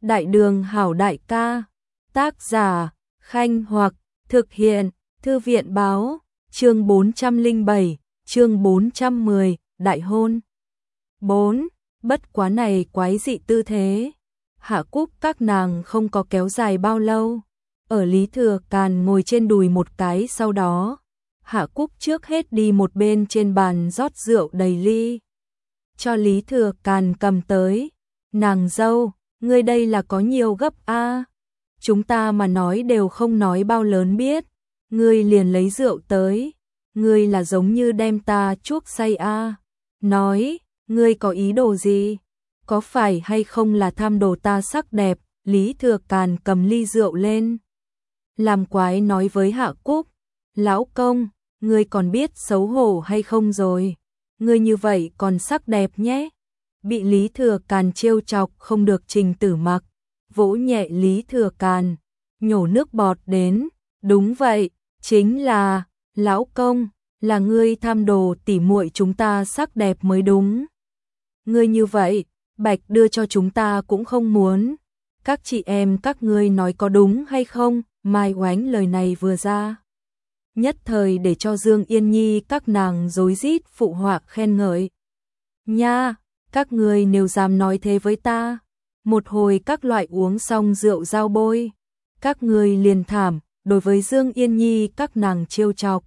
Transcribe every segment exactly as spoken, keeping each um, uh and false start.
Đại đường hảo đại ca. Tác giả Khanh Hoặc. Thực hiện Thư viện báo. Chương bốn trăm lẻ bảy, chương bốn trăm mười, đại hôn. bốn. Bất quá này quái dị tư thế. Hạ Cúc các nàng không có kéo dài bao lâu. Ở Lý Thừa Càn ngồi trên đùi một cái, sau đó Hạ Cúc trước hết đi một bên trên bàn rót rượu đầy ly, cho Lý Thừa Càn cầm tới. Nàng dâu, ngươi đây là có nhiều gấp a. Chúng ta mà nói đều không nói bao lớn biết, ngươi liền lấy rượu tới, ngươi là giống như đem ta chuốc say a. Nói, ngươi có ý đồ gì? Có phải hay không là tham đồ ta sắc đẹp? Lý Thừa Càn cầm ly rượu lên, làm quái nói với Hạ Cúc, lão công, ngươi còn biết xấu hổ hay không rồi? Ngươi như vậy còn sắc đẹp nhé. Bị Lý Thừa Càn trêu chọc không được, Trình Tử Mặc vỗ nhẹ Lý Thừa Càn, nhổ nước bọt đến, đúng vậy, chính là, lão công, là ngươi tham đồ tỉ muội chúng ta sắc đẹp mới đúng. Ngươi như vậy, bạch đưa cho chúng ta cũng không muốn. Các chị em các ngươi nói có đúng hay không? Mai Oánh lời này vừa ra, nhất thời để cho Dương Yên Nhi các nàng rối rít phụ họa khen ngợi. Nha, các ngươi nếu dám nói thế với ta, một hồi các loại uống xong rượu giao bôi, các ngươi liền thảm. Đối với Dương Yên Nhi các nàng trêu chọc,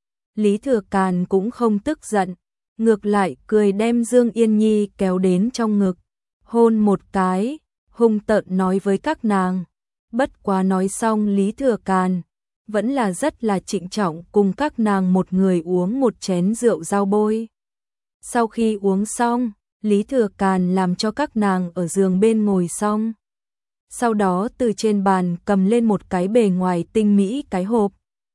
Lý Thừa Càn cũng không tức giận, ngược lại cười đem Dương Yên Nhi kéo đến trong ngực, hôn một cái, hung tợn nói với các nàng. Bất quá nói xong, Lý Thừa Càn vẫn là rất là trịnh trọng cùng các nàng một người uống một chén rượu giao bôi. Sau khi uống xong, Lý Thừa Càn làm cho các nàng ở giường bên ngồi xong, sau đó từ trên bàn cầm lên một cái bề ngoài tinh mỹ cái hộp,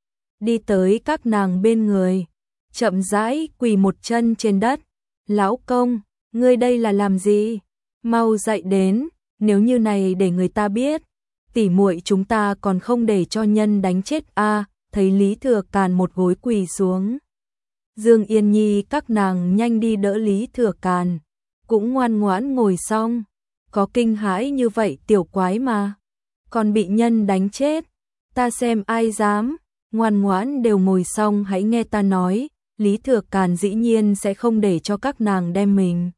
đi tới các nàng bên người, chậm rãi quỳ một chân trên đất. Lão công, ngươi đây là làm gì? Mau dậy đến, nếu như này để người ta biết, tỉ muội chúng ta còn không để cho nhân đánh chết a. À, thấy Lý Thừa Càn một gối quỳ xuống, Dương Yên Nhi các nàng nhanh đi đỡ Lý Thừa Càn, cũng ngoan ngoãn ngồi xong. Có kinh hãi như vậy tiểu quái mà còn bị nhân đánh chết, ta xem ai dám. Ngoan ngoãn đều ngồi xong, hãy nghe ta nói. Lý Thừa Càn dĩ nhiên sẽ không để cho các nàng đem mình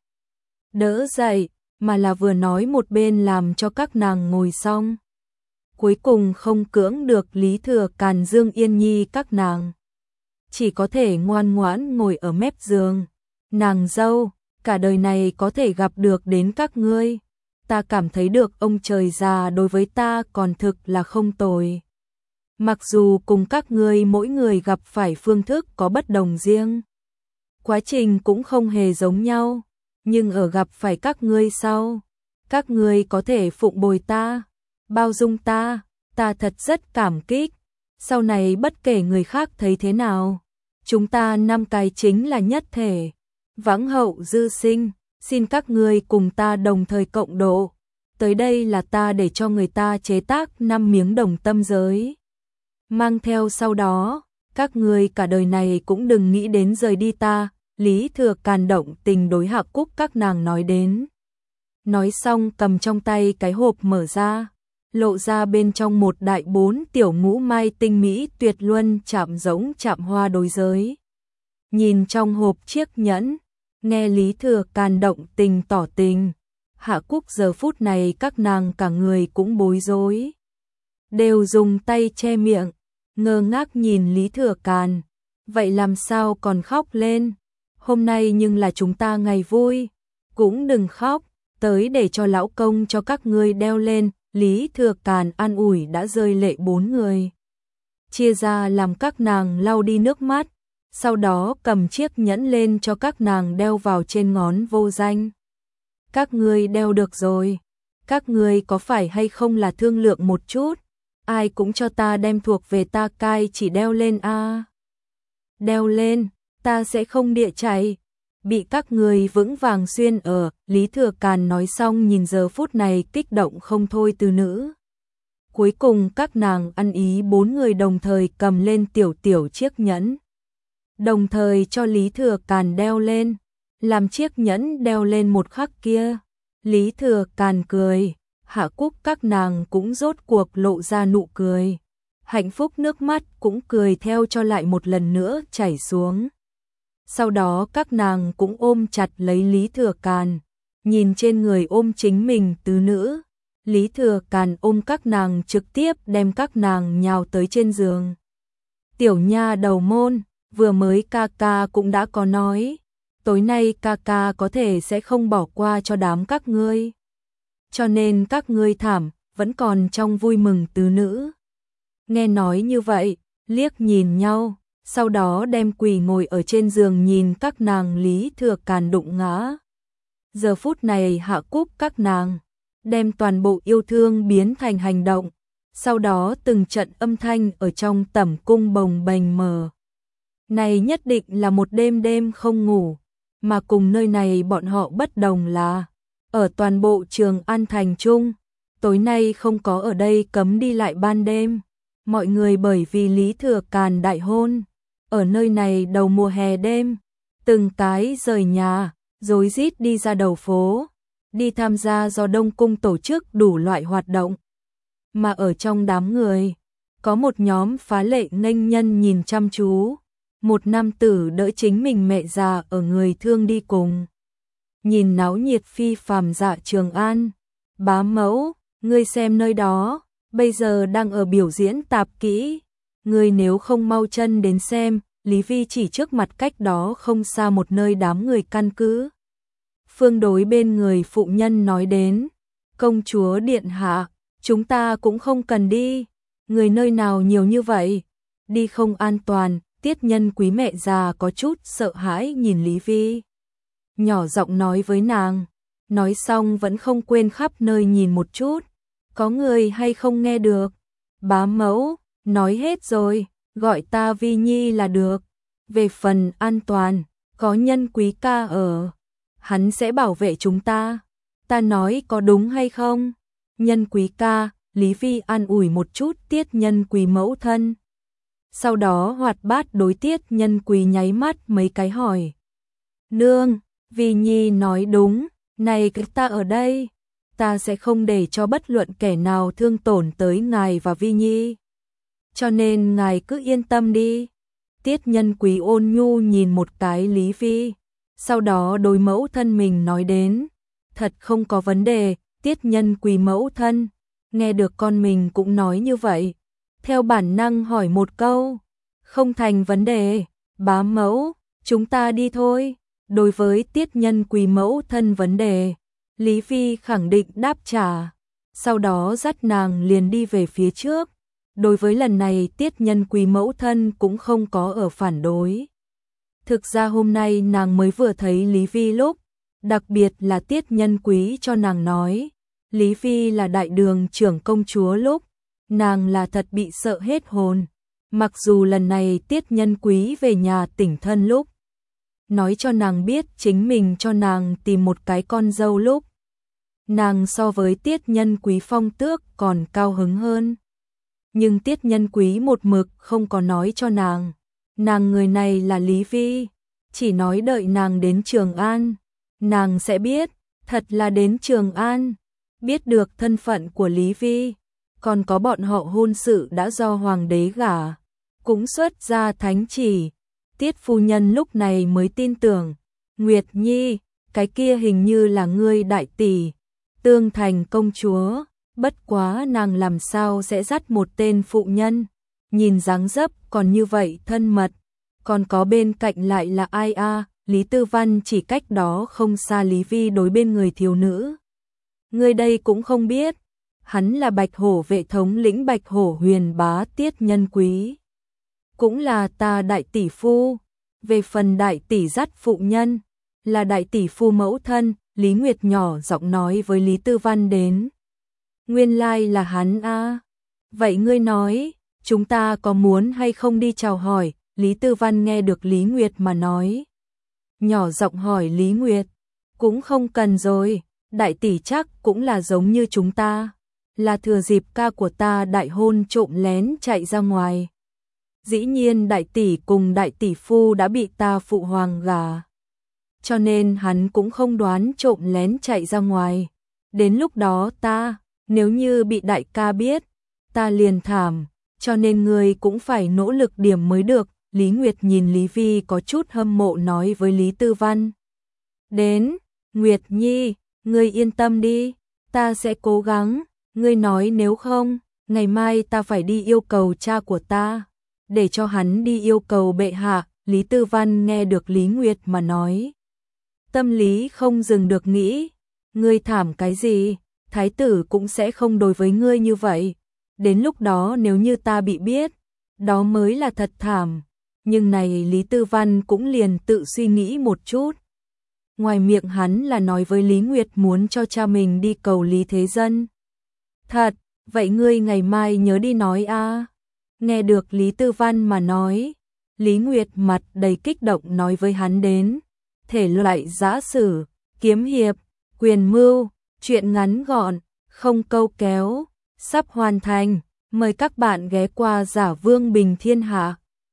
đỡ dậy, mà là vừa nói một bên làm cho các nàng ngồi xong. Cuối cùng không cưỡng được Lý Thừa Càn, Dương Yên Nhi các nàng chỉ có thể ngoan ngoãn ngồi ở mép giường. Nàng dâu, cả đời này có thể gặp được đến các ngươi, ta cảm thấy được ông trời già đối với ta còn thực là không tồi. Mặc dù cùng các ngươi mỗi người gặp phải phương thức có bất đồng riêng, quá trình cũng không hề giống nhau, nhưng ở gặp phải các ngươi sau, các ngươi có thể phụng bồi ta, bao dung ta, ta thật rất cảm kích. Sau này bất kể người khác thấy thế nào, chúng ta năm cái chính là nhất thể, vãng hậu dư sinh, xin các ngươi cùng ta đồng thời cộng độ. Tới đây là ta để cho người ta chế tác năm miếng đồng tâm giới, mang theo sau đó, các ngươi cả đời này cũng đừng nghĩ đến rời đi ta. Lý Thừa Càn động tình đối Hạ Cúc các nàng nói đến. Nói xong cầm trong tay cái hộp mở ra, lộ ra bên trong một đại bốn tiểu ngũ mai tinh mỹ tuyệt luân chạm giống chạm hoa đối giới. Nhìn trong hộp chiếc nhẫn, nghe Lý Thừa Càn động tình tỏ tình, Hạ Cúc giờ phút này các nàng cả người cũng bối rối, đều dùng tay che miệng, ngơ ngác nhìn Lý Thừa Càn. Vậy làm sao còn khóc lên? Hôm nay nhưng là chúng ta ngày vui, cũng đừng khóc, tới để cho lão công cho các ngươi đeo lên. Lý Thừa Càn an ủi đã rơi lệ bốn người, chia ra làm các nàng lau đi nước mắt, sau đó cầm chiếc nhẫn lên cho các nàng đeo vào trên ngón vô danh. Các ngươi đeo được rồi, các ngươi có phải hay không là thương lượng một chút, ai cũng cho ta đem thuộc về ta cai chỉ đeo lên a. À. Đeo lên, ta sẽ không địa chạy, bị các người vững vàng xuyên ở. Lý Thừa Càn nói xong nhìn giờ phút này kích động không thôi từ nữ. Cuối cùng các nàng ăn ý bốn người đồng thời cầm lên tiểu tiểu chiếc nhẫn, đồng thời cho Lý Thừa Càn đeo lên. Làm chiếc nhẫn đeo lên một khắc kia, Lý Thừa Càn cười, Hạ Cúc các nàng cũng rốt cuộc lộ ra nụ cười. Hạnh phúc nước mắt cũng cười theo cho lại một lần nữa chảy xuống. Sau đó các nàng cũng ôm chặt lấy Lý Thừa Càn, nhìn trên người ôm chính mình tứ nữ. Lý Thừa Càn ôm các nàng trực tiếp đem các nàng nhào tới trên giường. Tiểu nha đầu môn, vừa mới ca ca cũng đã có nói, tối nay ca ca có thể sẽ không bỏ qua cho đám các ngươi. Cho nên các ngươi thảm, vẫn còn trong vui mừng tứ nữ. Nghe nói như vậy, liếc nhìn nhau, sau đó đem quỳ ngồi ở trên giường nhìn các nàng Lý Thừa Càn đụng ngã. Giờ phút này Hạ Cúc các nàng đem toàn bộ yêu thương biến thành hành động, sau đó từng trận âm thanh ở trong tẩm cung bồng bềnh mờ. Này nhất định là một đêm đêm không ngủ, mà cùng nơi này bọn họ bất đồng là, ở toàn bộ Trường An Thành Trung, tối nay không có ở đây cấm đi lại ban đêm. Mọi người bởi vì Lý Thừa Càn đại hôn, ở nơi này đầu mùa hè đêm, từng cái rời nhà, rối rít đi ra đầu phố, đi tham gia do Đông Cung tổ chức đủ loại hoạt động. Mà ở trong đám người, có một nhóm phá lệ nghênh nhân nhìn chăm chú, một nam tử đỡ chính mình mẹ già ở người thương đi cùng. Nhìn náo nhiệt phi phàm dạ Trường An, bá mẫu, ngươi xem nơi đó, bây giờ đang ở biểu diễn tạp kỹ, ngươi nếu không mau chân đến xem. Lý Vi chỉ trước mặt cách đó không xa một nơi đám người căn cứ. Phương đối bên người phụ nhân nói đến, công chúa điện hạ, chúng ta cũng không cần đi, người nơi nào nhiều như vậy, đi không an toàn. Tiết Nhân Quý mẹ già có chút sợ hãi nhìn Lý Vi, nhỏ giọng nói với nàng, nói xong vẫn không quên khắp nơi nhìn một chút, có người hay không nghe được. Bá mẫu, nói hết rồi, gọi ta Vi Nhi là được. Về phần an toàn, có Nhân Quý ca ở, hắn sẽ bảo vệ chúng ta. Ta nói có đúng hay không? Nhân Quý ca, Lý Vi an ủi một chút Tiết Nhân Quý mẫu thân. Sau đó hoạt bát đối Tiết Nhân Quý nháy mắt mấy cái hỏi. Nương, Vi Nhi nói đúng, này cái ta ở đây, ta sẽ không để cho bất luận kẻ nào thương tổn tới ngài và Vi Nhi. Cho nên ngài cứ yên tâm đi. Tiết Nhân Quý ôn nhu nhìn một cái Lý Vi, sau đó đối mẫu thân mình nói đến, thật không có vấn đề. Tiết Nhân Quý mẫu thân, nghe được con mình cũng nói như vậy, theo bản năng hỏi một câu, không thành vấn đề, bá mẫu, chúng ta đi thôi. Đối với Tiết Nhân Quý mẫu thân vấn đề, Lý Vi khẳng định đáp trả, sau đó dắt nàng liền đi về phía trước. Đối với lần này Tiết Nhân Quý mẫu thân cũng không có ở phản đối. Thực ra hôm nay nàng mới vừa thấy Lý Vi lúc, đặc biệt là Tiết Nhân Quý cho nàng nói, Lý Vi là đại đường trưởng công chúa lúc, nàng là thật bị sợ hết hồn. Mặc dù lần này Tiết Nhân Quý về nhà tỉnh thân lúc, nói cho nàng biết chính mình cho nàng tìm một cái con dâu lúc, nàng so với Tiết Nhân Quý phong tước còn cao hứng hơn. Nhưng Tiết Nhân Quý một mực không có nói cho nàng, nàng người này là Lý Vi, chỉ nói đợi nàng đến Trường An, nàng sẽ biết, thật là đến Trường An, biết được thân phận của Lý Vi, còn có bọn họ hôn sự đã do hoàng đế gả, cũng xuất ra thánh chỉ. Tiết phu nhân lúc này mới tin tưởng, Nguyệt Nhi, cái kia hình như là ngươi đại tỷ, Tương Thành công chúa. Bất quá nàng làm sao sẽ dắt một tên phụ nhân, nhìn dáng dấp còn như vậy thân mật, còn có bên cạnh lại là ai a? À? Lý Tư Văn chỉ cách đó không xa Lý Vi đối bên người thiếu nữ. Người đây cũng không biết, hắn là Bạch Hổ vệ thống lĩnh Bạch Hổ huyền bá Tiết Nhân Quý, cũng là ta đại tỷ phu. Về phần đại tỷ dắt phụ nhân, là đại tỷ phu mẫu thân. Lý Nguyệt nhỏ giọng nói với Lý Tư Văn đến. Nguyên lai là hắn a. À. Vậy ngươi nói, chúng ta có muốn hay không đi chào hỏi? Lý Tư Văn nghe được Lý Nguyệt mà nói, nhỏ giọng hỏi Lý Nguyệt, cũng không cần rồi, đại tỷ chắc cũng là giống như chúng ta, là thừa dịp ca của ta đại hôn trộm lén chạy ra ngoài. Dĩ nhiên đại tỷ cùng đại tỷ phu đã bị ta phụ hoàng gả, cho nên hắn cũng không đoán trộm lén chạy ra ngoài. Đến lúc đó ta, nếu như bị đại ca biết, ta liền thảm, cho nên ngươi cũng phải nỗ lực điểm mới được. Lý Nguyệt nhìn Lý Vi có chút hâm mộ nói với Lý Tư Văn. Đến, Nguyệt Nhi, ngươi yên tâm đi, ta sẽ cố gắng, ngươi nói nếu không, ngày mai ta phải đi yêu cầu cha của ta, để cho hắn đi yêu cầu bệ hạ. Lý Tư Văn nghe được Lý Nguyệt mà nói. Tâm lý không dừng được nghĩ, ngươi thảm cái gì, thái tử cũng sẽ không đối với ngươi như vậy. Đến lúc đó nếu như ta bị biết, đó mới là thật thảm. Nhưng này Lý Tư Văn cũng liền tự suy nghĩ một chút. Ngoài miệng hắn là nói với Lý Nguyệt muốn cho cha mình đi cầu Lý Thế Dân. Thật, vậy ngươi ngày mai nhớ đi nói a. Nghe được Lý Tư Văn mà nói, Lý Nguyệt mặt đầy kích động nói với hắn đến. Thể loại giã sử, kiếm hiệp, quyền mưu, chuyện ngắn gọn, không câu kéo, sắp hoàn thành. Mời các bạn ghé qua Giả Vương Bình Thiên Hạ.